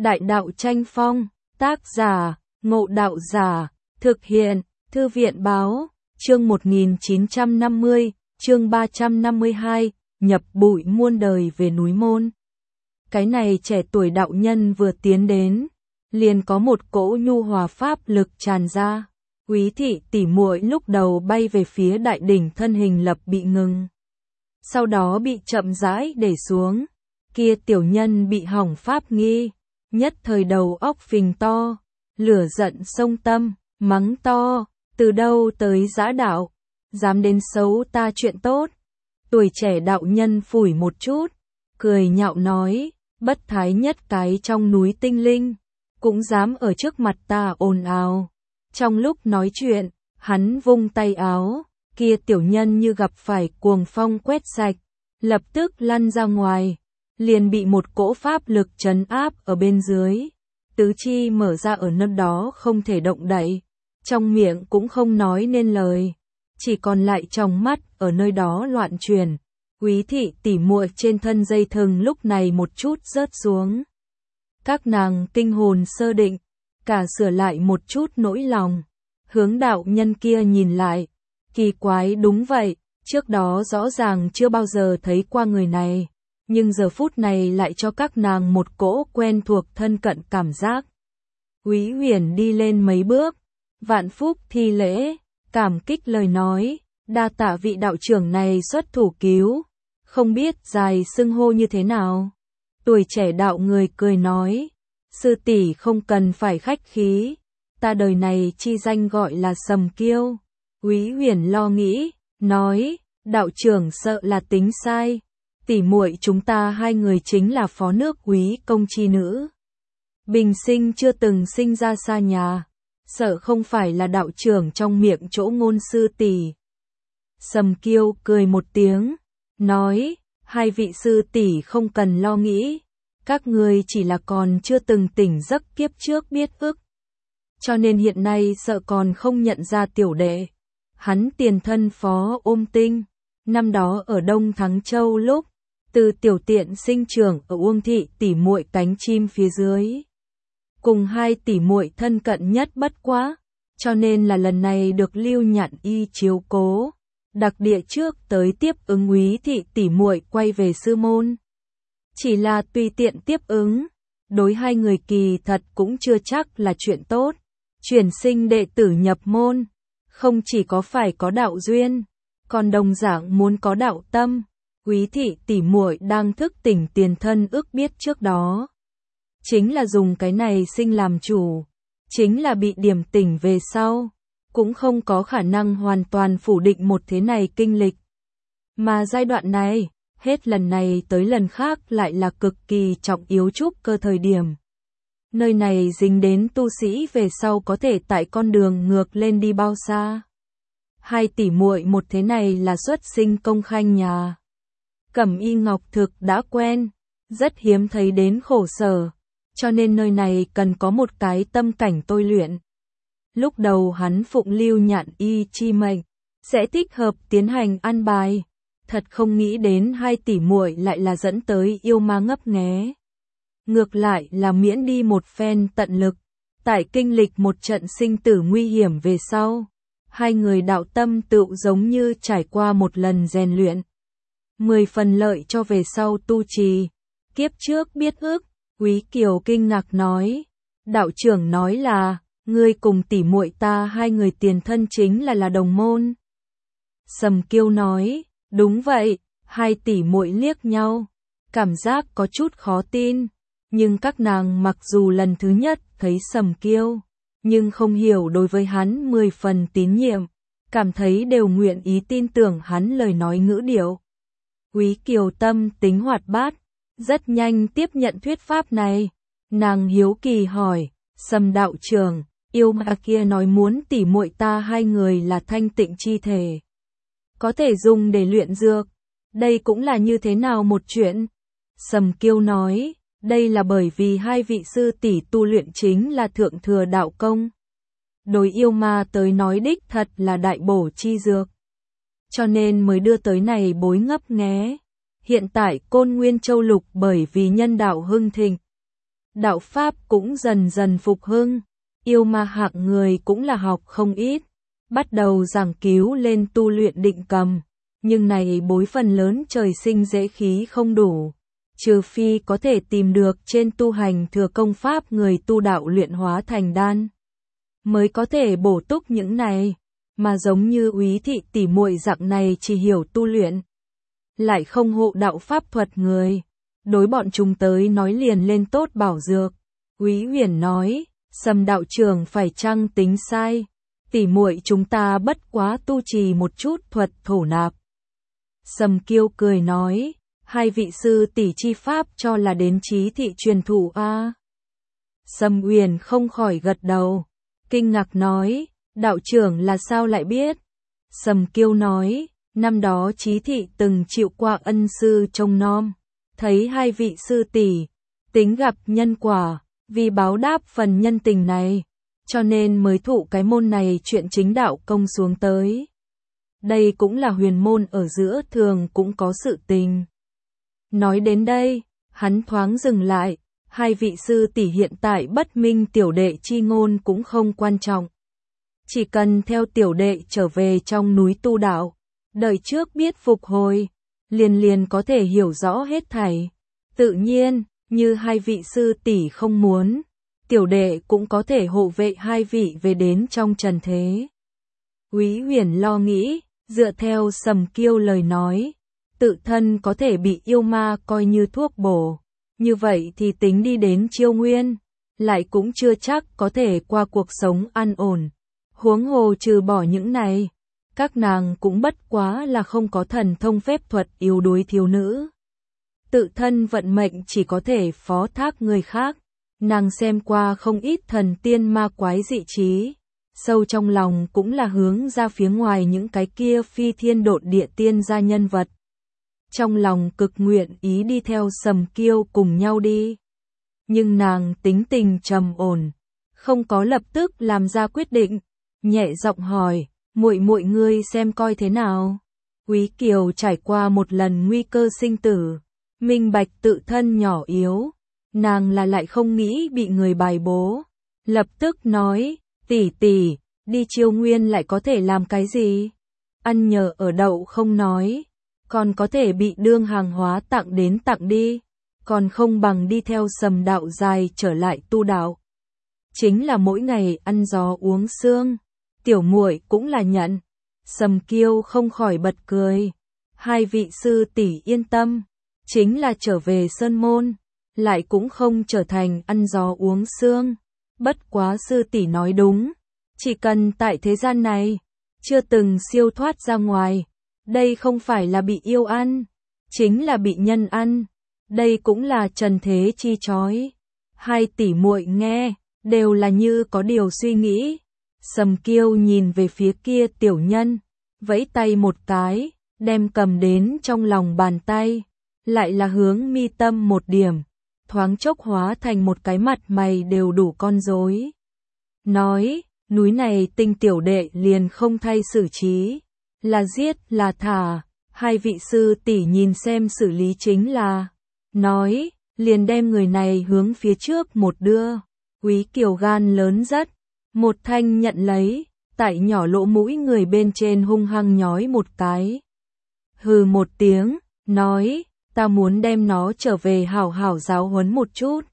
Đại đạo tranh phong, tác giả, Ngộ Đạo Giả, thực hiện, Thư viện báo, chương 1950, chương 352, nhập bụi muôn đời về núi môn. Cái này trẻ tuổi đạo nhân vừa tiến đến, liền có một cỗ nhu hòa pháp lực tràn ra. Quý thị tỷ muội lúc đầu bay về phía đại đỉnh, thân hình lập bị ngừng, sau đó bị chậm rãi để xuống. Kia tiểu nhân bị hỏng pháp nghi, nhất thời đầu óc phình to, lửa giận xông tâm, mắng to, từ đâu tới dã đạo, dám đến xấu ta chuyện tốt. Tuổi trẻ đạo nhân phủi một chút, cười nhạo nói, bất thái nhất cái trong núi tinh linh, cũng dám ở trước mặt ta ồn ào. Trong lúc nói chuyện, hắn vung tay áo, kia tiểu nhân như gặp phải cuồng phong quét sạch, lập tức lăn ra ngoài, liền bị một cỗ pháp lực trấn áp ở bên dưới, tứ chi mở ra ở nơi đó không thể động đậy, trong miệng cũng không nói nên lời, chỉ còn lại tròng mắt ở nơi đó loạn chuyển. Quý thị tỷ muội trên thân dây thừng lúc này một chút rớt xuống. Các nàng kinh hồn sơ định, cả sửa lại một chút nỗi lòng, hướng đạo nhân kia nhìn lại, kỳ quái đúng vậy, trước đó rõ ràng chưa bao giờ thấy qua người này, nhưng giờ phút này lại cho các nàng một cỗ quen thuộc thân cận cảm giác. Quý Huyền đi lên mấy bước, vạn phúc thi lễ, cảm kích lời nói, đa tạ vị đạo trưởng này xuất thủ cứu, không biết dài xưng hô như thế nào. Tuổi trẻ đạo người cười nói, sư tỷ không cần phải khách khí, ta đời này chi danh gọi là Sầm Kiêu. Quý Huyền lo nghĩ, nói, đạo trưởng sợ là tính sai, tỷ muội chúng ta hai người chính là phó nước quý công chi nữ, bình sinh chưa từng sinh ra xa nhà, sợ không phải là đạo trưởng trong miệng chỗ ngôn sư tỷ. Sầm Kiêu cười một tiếng, nói, hai vị sư tỷ không cần lo nghĩ, các người chỉ là còn chưa từng tỉnh giấc kiếp trước biết ức, cho nên hiện nay sợ còn không nhận ra tiểu đệ. Hắn tiền thân Phó Ôm Tinh, năm đó ở Đông Thắng Châu lúc, từ tiểu tiện sinh trưởng ở Uông thị tỷ muội cánh chim phía dưới, cùng hai tỷ muội thân cận nhất bất quá, cho nên là lần này được Lưu Nhạn Y chiếu cố, đặc địa trước tới tiếp ứng Quý thị tỷ muội quay về sư môn. Chỉ là tùy tiện tiếp ứng, đối hai người kỳ thật cũng chưa chắc là chuyện tốt. Chuyển sinh đệ tử nhập môn, không chỉ có phải có đạo duyên, còn đồng dạng muốn có đạo tâm. Quý thị tỷ muội đang thức tỉnh tiền thân ước biết trước đó, chính là dùng cái này sinh làm chủ, chính là bị điểm tỉnh về sau, cũng không có khả năng hoàn toàn phủ định một thế này kinh lịch. Mà giai đoạn này, hết lần này tới lần khác lại là cực kỳ trọng yếu trúc cơ thời điểm. Nơi này dính đến tu sĩ về sau có thể tại con đường ngược lên đi bao xa. Hai tỷ muội một thế này là xuất sinh công khanh nhà. Cẩm Y Ngọc thực đã quen, rất hiếm thấy đến khổ sở, cho nên nơi này cần có một cái tâm cảnh tôi luyện. Lúc đầu hắn phụng Lưu Nhạn Y chi mệnh, sẽ thích hợp tiến hành an bài, thật không nghĩ đến hai tỷ muội lại là dẫn tới yêu ma ngấp nghé. Ngược lại là miễn đi một phen tận lực, tại kinh lịch một trận sinh tử nguy hiểm về sau, hai người đạo tâm tựu giống như trải qua một lần rèn luyện. 10 phần lợi cho về sau tu trì. Kiếp trước biết ước, Quý Kiều kinh ngạc nói, đạo trưởng nói là, ngươi cùng tỷ muội ta hai người tiền thân chính là đồng môn. Sầm Kiêu nói, đúng vậy, hai tỷ muội liếc nhau, cảm giác có chút khó tin. Nhưng các nàng mặc dù lần thứ nhất thấy Sầm Kiêu, nhưng không hiểu đối với hắn 10 phần tín nhiệm, cảm thấy đều nguyện ý tin tưởng hắn lời nói ngữ điệu. Quý Kiều tâm tính hoạt bát, rất nhanh tiếp nhận thuyết pháp này. Nàng hiếu kỳ hỏi, Sầm đạo trưởng, yêu ma kia nói muốn tỷ muội ta hai người là thanh tịnh chi thể, có thể dùng để luyện dược, đây cũng là như thế nào một chuyện? Sầm Kiêu nói, đây là bởi vì hai vị sư tỷ tu luyện chính là thượng thừa đạo công. Đối yêu ma tới nói đích thật là đại bổ chi dược, cho nên mới đưa tới này bối ngấp nghé. Hiện tại Côn Nguyên Châu Lục bởi vì nhân đạo hưng thịnh, đạo pháp cũng dần dần phục hưng, yêu ma hạng người cũng là học không ít, bắt đầu giảng cứu lên tu luyện định cầm, nhưng này bối phần lớn trời sinh dễ khí không đủ, trừ phi có thể tìm được trên tu hành thừa công pháp người tu đạo luyện hóa thành đan, mới có thể bổ túc những này, mà giống như Úy thị tỷ muội dạng này chỉ hiểu tu luyện, lại không hộ đạo pháp thuật người, đối bọn chúng tới nói liền lên tốt bảo dược. Úy Huyền nói, Sầm đạo trưởng phải chăng tính sai, tỷ muội chúng ta bất quá tu trì một chút thuật thổ nạp. Sầm Kiêu cười nói, hai vị sư tỷ chi pháp cho là đến trí thị truyền thụ a. Sầm Huyền không khỏi gật đầu, kinh ngạc nói, đạo trưởng là sao lại biết? Sầm Kiêu nói, năm đó trí thị từng chịu qua ân sư trông nom, thấy hai vị sư tỷ tính gặp nhân quả, vì báo đáp phần nhân tình này, cho nên mới thụ cái môn này chuyện chính đạo công xuống tới. Đây cũng là huyền môn ở giữa thường cũng có sự tình. Nói đến đây, hắn thoáng dừng lại, hai vị sư tỷ hiện tại bất minh tiểu đệ chi ngôn cũng không quan trọng. Chỉ cần theo tiểu đệ trở về trong núi tu đạo, đợi trước biết phục hồi, liền có thể hiểu rõ hết thảy. Tự nhiên, như hai vị sư tỷ không muốn, tiểu đệ cũng có thể hộ vệ hai vị về đến trong trần thế. Úy Huyền lo nghĩ, dựa theo Sầm Kiêu lời nói, tự thân có thể bị yêu ma coi như thuốc bổ, như vậy thì tính đi đến Chiêu Nguyên, lại cũng chưa chắc có thể qua cuộc sống an ổn. Huống hồ trừ bỏ những này, các nàng cũng bất quá là không có thần thông phép thuật yếu đuối thiếu nữ. Tự thân vận mệnh chỉ có thể phó thác người khác, nàng xem qua không ít thần tiên ma quái dị trí, sâu trong lòng cũng là hướng ra phía ngoài những cái kia phi thiên độn địa tiên gia nhân vật. Trong lòng cực nguyện ý đi theo Sầm Kiêu cùng nhau đi. Nhưng nàng tính tình trầm ổn, không có lập tức làm ra quyết định, nhẹ giọng hỏi, muội muội ngươi xem coi thế nào. Úy Kiều trải qua một lần nguy cơ sinh tử, minh bạch tự thân nhỏ yếu, nàng là lại không nghĩ bị người bài bố, lập tức nói, tỷ tỷ, đi Chiêu Nguyên lại có thể làm cái gì? Ăn nhờ ở đậu không nói, còn có thể bị đương hàng hóa tặng đến tặng đi, còn không bằng đi theo Sầm đạo dài trở lại tu đạo. Chính là mỗi ngày ăn gió uống sương, tiểu muội cũng là nhận. Sầm Kiêu không khỏi bật cười, hai vị sư tỷ yên tâm, chính là trở về sơn môn, lại cũng không trở thành ăn gió uống sương. Bất quá sư tỷ nói đúng, chỉ cần tại thế gian này, chưa từng siêu thoát ra ngoài, đây không phải là bị yêu ăn, chính là bị nhân ăn, đây cũng là trần thế chi chói. Hai tỷ muội nghe, đều là như có điều suy nghĩ. Sầm Kiêu nhìn về phía kia tiểu nhân, vẫy tay một cái, đem cầm đến trong lòng bàn tay, lại là hướng mi tâm một điểm, thoáng chốc hóa thành một cái mặt mày đều đủ con rối. Nói, núi này tinh tiểu đệ liền không thay xử trí, là giết là thả, hai vị sư tỷ nhìn xem xử lý chính là. Nói, liền đem người này hướng phía trước một đưa. Úy Kiều gan lớn rất, một thanh nhận lấy, tại nhỏ lỗ mũi người bên trên hung hăng nhói một cái. Hừ một tiếng, nói, ta muốn đem nó trở về hảo hảo giáo huấn một chút.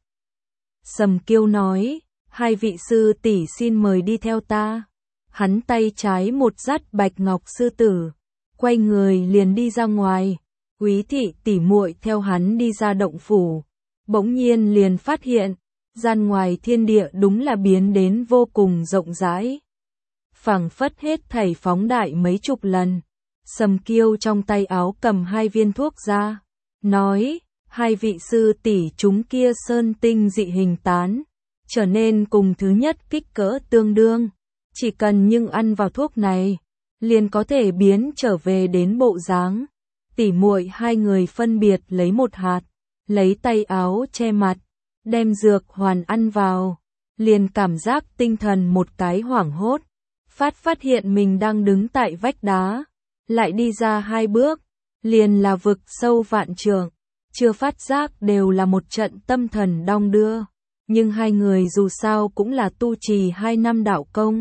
Sầm Kiêu nói, hai vị sư tỷ xin mời đi theo ta. Hắn tay trái một dắt bạch ngọc sư tử, quay người liền đi ra ngoài. Úy thị tỷ muội theo hắn đi ra động phủ, bỗng nhiên liền phát hiện, gian ngoài thiên địa đúng là biến đến vô cùng rộng rãi. Phảng phất hết thảy phóng đại mấy chục lần. Sầm Kiêu trong tay áo cầm hai viên thuốc ra, nói, hai vị sư tỷ chúng kia sơn tinh dị hình tán, trở nên cùng thứ nhất kích cỡ tương đương, chỉ cần nhưng ăn vào thuốc này, liền có thể biến trở về đến bộ dáng. Tỷ muội hai người phân biệt lấy một hạt, lấy tay áo che mặt, đem dược hoàn ăn vào, liền cảm giác tinh thần một cái hoảng hốt, phát hiện mình đang đứng tại vách đá, lại đi ra hai bước, liền là vực sâu vạn trượng, chưa phát giác đều là một trận tâm thần đong đưa. nhưng hai người dù sao cũng là tu trì 2 năm đạo công.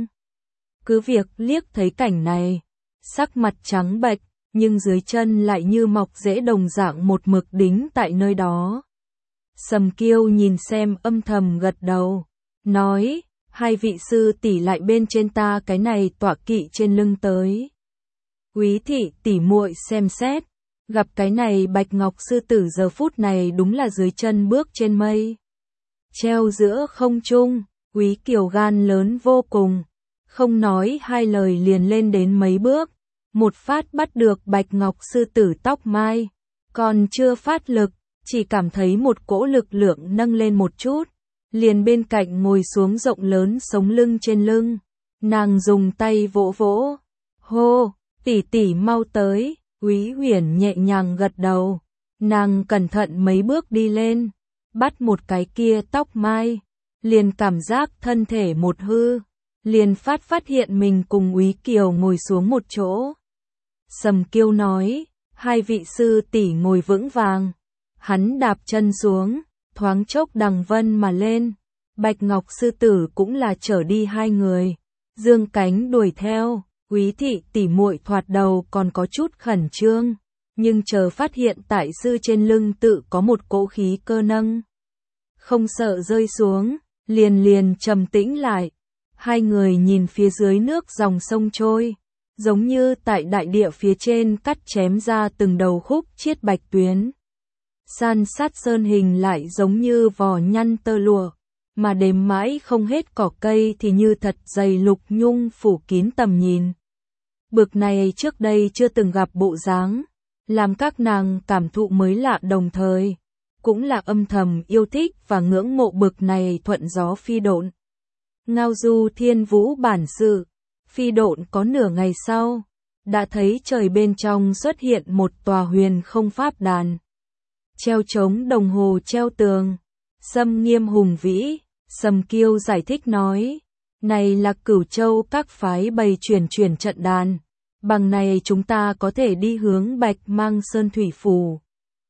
Cứ việc liếc thấy cảnh này, sắc mặt trắng bệch, nhưng dưới chân lại như mọc rễ đồng dạng một mực đính tại nơi đó. Sầm Kiêu nhìn xem âm thầm gật đầu, nói, hai vị sư tỷ lại bên trên ta cái này tọa kỵ trên lưng tới. Quý thị tỷ muội xem xét, gặp cái này bạch ngọc sư tử giờ phút này đúng là dưới chân bước trên mây. Treo giữa không trung, Quý Kiều gan lớn vô cùng, không nói hai lời liền lên đến mấy bước, một phát bắt được bạch ngọc sư tử tóc mai, còn chưa phát lực, chỉ cảm thấy một cỗ lực lượng nâng lên một chút, liền bên cạnh ngồi xuống rộng lớn sống lưng trên lưng, nàng dùng tay vỗ vỗ, hô, tỷ tỷ mau tới, Quý Huyền nhẹ nhàng gật đầu, nàng cẩn thận mấy bước đi lên, bắt một cái kia tóc mai, liền cảm giác thân thể một hư, liền phát hiện mình cùng Quý Kiều ngồi xuống một chỗ. Sầm Kiêu nói, hai vị sư tỷ ngồi vững vàng, hắn đạp chân xuống, thoáng chốc đằng vân mà lên, bạch ngọc sư tử cũng là chở đi hai người, dương cánh đuổi theo. Quý thị tỷ muội thoạt đầu còn có chút khẩn trương, nhưng chờ phát hiện tại sư trên lưng tự có một cỗ khí cơ nâng, không sợ rơi xuống, liền trầm tĩnh lại. Hai người nhìn phía dưới nước dòng sông trôi, giống như tại đại địa phía trên cắt chém ra từng đầu khúc chiết bạch tuyến. San sát sơn hình lại giống như vò nhăn tơ lụa, mà đếm mãi không hết cỏ cây thì như thật dày lục nhung phủ kín tầm nhìn. Bực này trước đây chưa từng gặp bộ dáng, làm các nàng cảm thụ mới lạ đồng thời, cũng là âm thầm yêu thích và ngưỡng mộ bực này thuận gió phi độn. Ngao du thiên vũ bản sự, phi độn có nửa ngày sau, đã thấy trời bên trong xuất hiện một tòa huyền không pháp đàn. Treo trống đồng hồ treo tường, xâm nghiêm hùng vĩ, Sầm Kiêu giải thích nói, này là Cửu Châu các phái bày chuyển trận đàn, bằng này chúng ta có thể đi hướng Bạch Mang Sơn Thủy Phủ.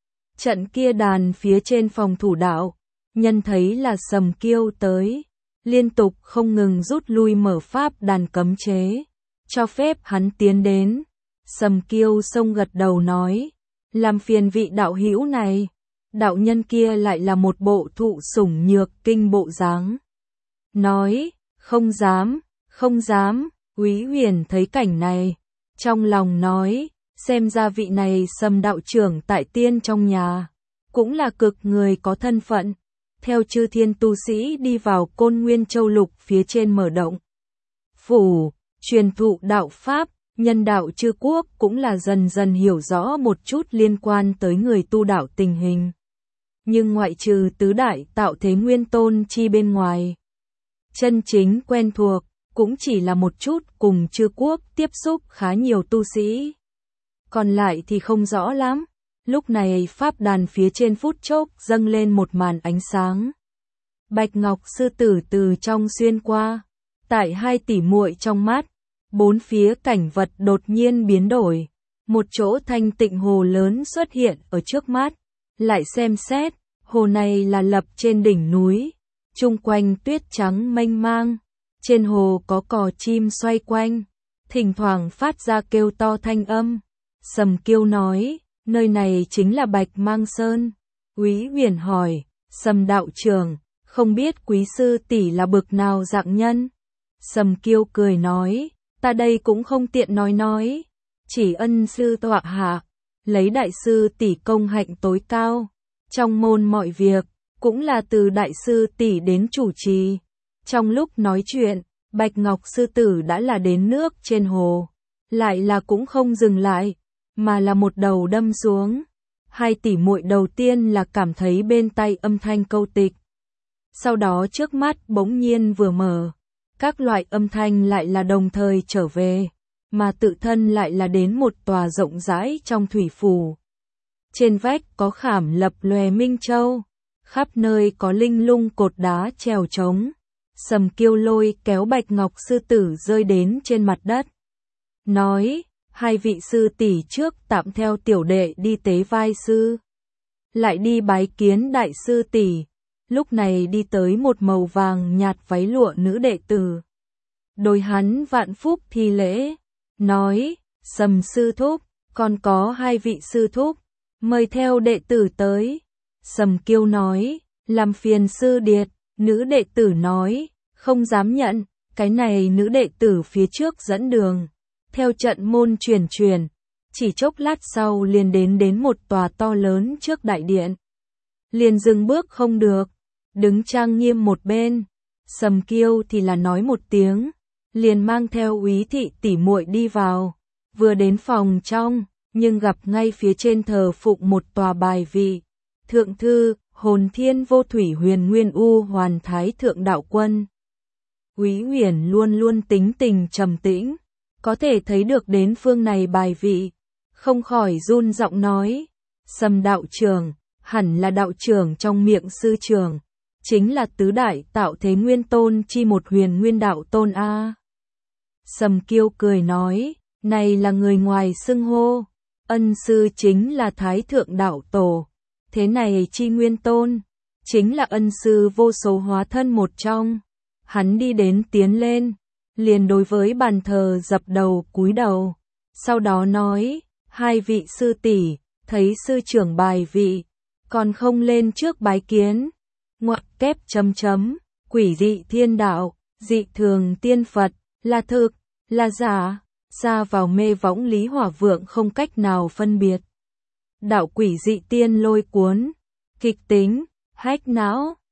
Trận kia đàn phía trên phòng thủ đạo, nhân thấy là Sầm Kiêu tới, liên tục không ngừng rút lui mở pháp đàn cấm chế, cho phép hắn tiến đến. Sầm Kiêu xông gật đầu nói, làm phiền vị đạo hữu này. Đạo nhân kia lại là một bộ thụ sủng nhược kinh bộ dáng. Nói, không dám, Quý Huyền thấy cảnh này, trong lòng nói, xem ra vị này Sầm đạo trưởng tại tiên trong nhà, cũng là cực người có thân phận, theo chư thiên tu sĩ đi vào Côn Nguyên Châu Lục phía trên mở động. Phủ, truyền thụ đạo Pháp, nhân đạo chư quốc cũng là dần dần hiểu rõ một chút liên quan tới người tu đạo tình hình. Nhưng ngoại trừ tứ đại tạo thế nguyên tôn chi bên ngoài, chân chính quen thuộc, cũng chỉ là một chút cùng chư quốc tiếp xúc khá nhiều tu sĩ. Còn lại thì không rõ lắm. Lúc này pháp đàn phía trên phút chốc dâng lên một màn ánh sáng. Bạch Ngọc sư tử từ trong xuyên qua, tại hai tỷ muội trong mắt, bốn phía cảnh vật đột nhiên biến đổi, một chỗ thanh tịnh hồ lớn xuất hiện ở trước mắt, lại xem xét, hồ này là lập trên đỉnh núi, chung quanh tuyết trắng mênh mang, trên hồ có cò chim xoay quanh, thỉnh thoảng phát ra kêu to thanh âm. Sầm Kiêu nói, nơi này chính là Bạch Mang Sơn. Quý Huyền hỏi, Sầm đạo trưởng, không biết quý sư tỷ là bực nào dạng nhân? Sầm Kiêu cười nói, ta đây cũng không tiện nói, chỉ ân sư tọa hạ, lấy đại sư tỷ công hạnh tối cao, trong môn mọi việc, cũng là từ đại sư tỷ đến chủ trì. Trong lúc nói chuyện, Bạch Ngọc sư tử đã là đến nước trên hồ, lại là cũng không dừng lại, mà là một đầu đâm xuống. Hai tỷ muội đầu tiên là cảm thấy bên tay âm thanh câu tịch. Sau đó trước mắt bỗng nhiên vừa mở, các loại âm thanh lại là đồng thời trở về, mà tự thân lại là đến một tòa rộng rãi trong thủy phủ. Trên vách có khảm lập lòe minh châu, khắp nơi có linh lung cột đá trèo trống. Sầm Kiêu lôi kéo Bạch Ngọc sư tử rơi đến trên mặt đất. Nói, hai vị sư tỷ trước tạm theo tiểu đệ đi tế vai sư, lại đi bái kiến đại sư tỷ. lúc này đi tới một màu vàng nhạt váy lụa nữ đệ tử. Đối hắn vạn phúc thi lễ, nói, Sầm sư thúc, còn có 2 vị sư thúc, mời theo đệ tử tới. Sầm Kiêu nói, làm phiền sư điệt, nữ đệ tử nói, không dám nhận, cái này nữ đệ tử phía trước dẫn đường. Theo trận môn chuyển, chỉ chốc lát sau liền đến một tòa to lớn trước đại điện. Liền dừng bước không được, đứng trang nghiêm một bên. Sầm Kiêu thì là nói một tiếng, liền mang theo úy thị tỷ muội đi vào. Vừa đến phòng trong, nhưng gặp ngay phía trên thờ phụng một tòa bài vị. Thượng thư, hồn thiên vô thủy huyền nguyên u hoàn thái thượng đạo quân. Úy Huyền luôn luôn tính tình trầm tĩnh, có thể thấy được đến phương này bài vị, không khỏi run giọng nói, Sầm đạo trưởng, hẳn là đạo trưởng trong miệng sư trưởng, chính là tứ đại tạo thế nguyên tôn chi một huyền nguyên đạo tôn a. Sầm Kiêu cười nói, này là người ngoài xưng hô, ân sư chính là thái thượng đạo tổ, thế này chi nguyên tôn, chính là ân sư vô số hóa thân một trong. Hắn đi đến tiến lên, liền đối với bàn thờ dập đầu cúi đầu, sau đó nói, 2 vị sư tỷ, thấy sư trưởng bài vị, còn không lên trước bái kiến. Ngoặc kép chấm, quỷ dị thiên đạo, dị thường tiên Phật, là thực, là giả, xa vào mê võng Lý Hỏa Vượng không cách nào phân biệt. Đạo quỷ dị tiên lôi cuốn, kịch tính, hách não.